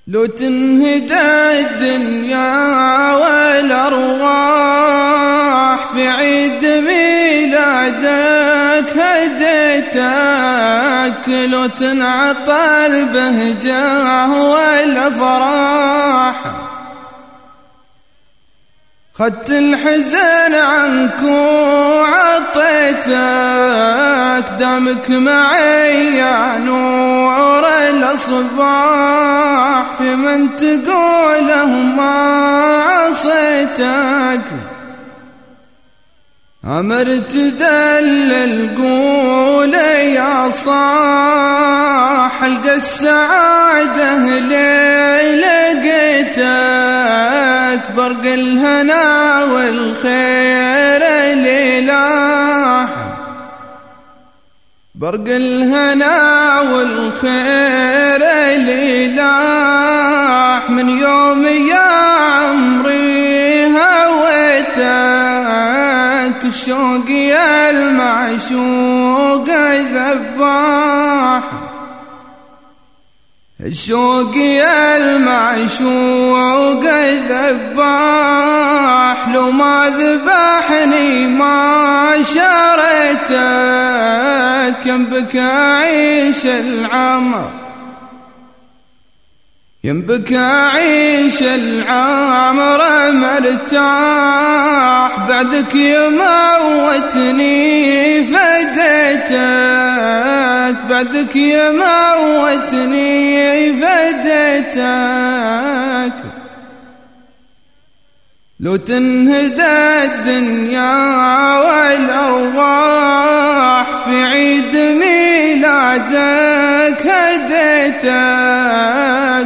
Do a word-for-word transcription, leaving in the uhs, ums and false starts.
لو تنهدى الدنيا والأرواح في عيد ميلادك هديتك، لو تنعطى البهجة والأفراح خدت الحزن عنك وعطيتك، دامك معي يا نور الأصباح في من تقوله ما عصيتك. أمرت ذلل قول يا صاح ألقى السعادة لي لقيتك، برق الهنا والخير ليلاح، برق الهنا والخير ليلاح، من يوم يا عمري هويتك، الشوق يا المعشوق ذباح، الشوق يا المعشوق ذباح، لو ما ذبحني ما شريتك، ينبك أعيش العمر، ينبك أعيش العمر مرتاح، بعدك يموتني فديتك، بعدك يموتني فديتك. لو تنهدى الدنيا والأرواح في عيد ميلادك هديتك،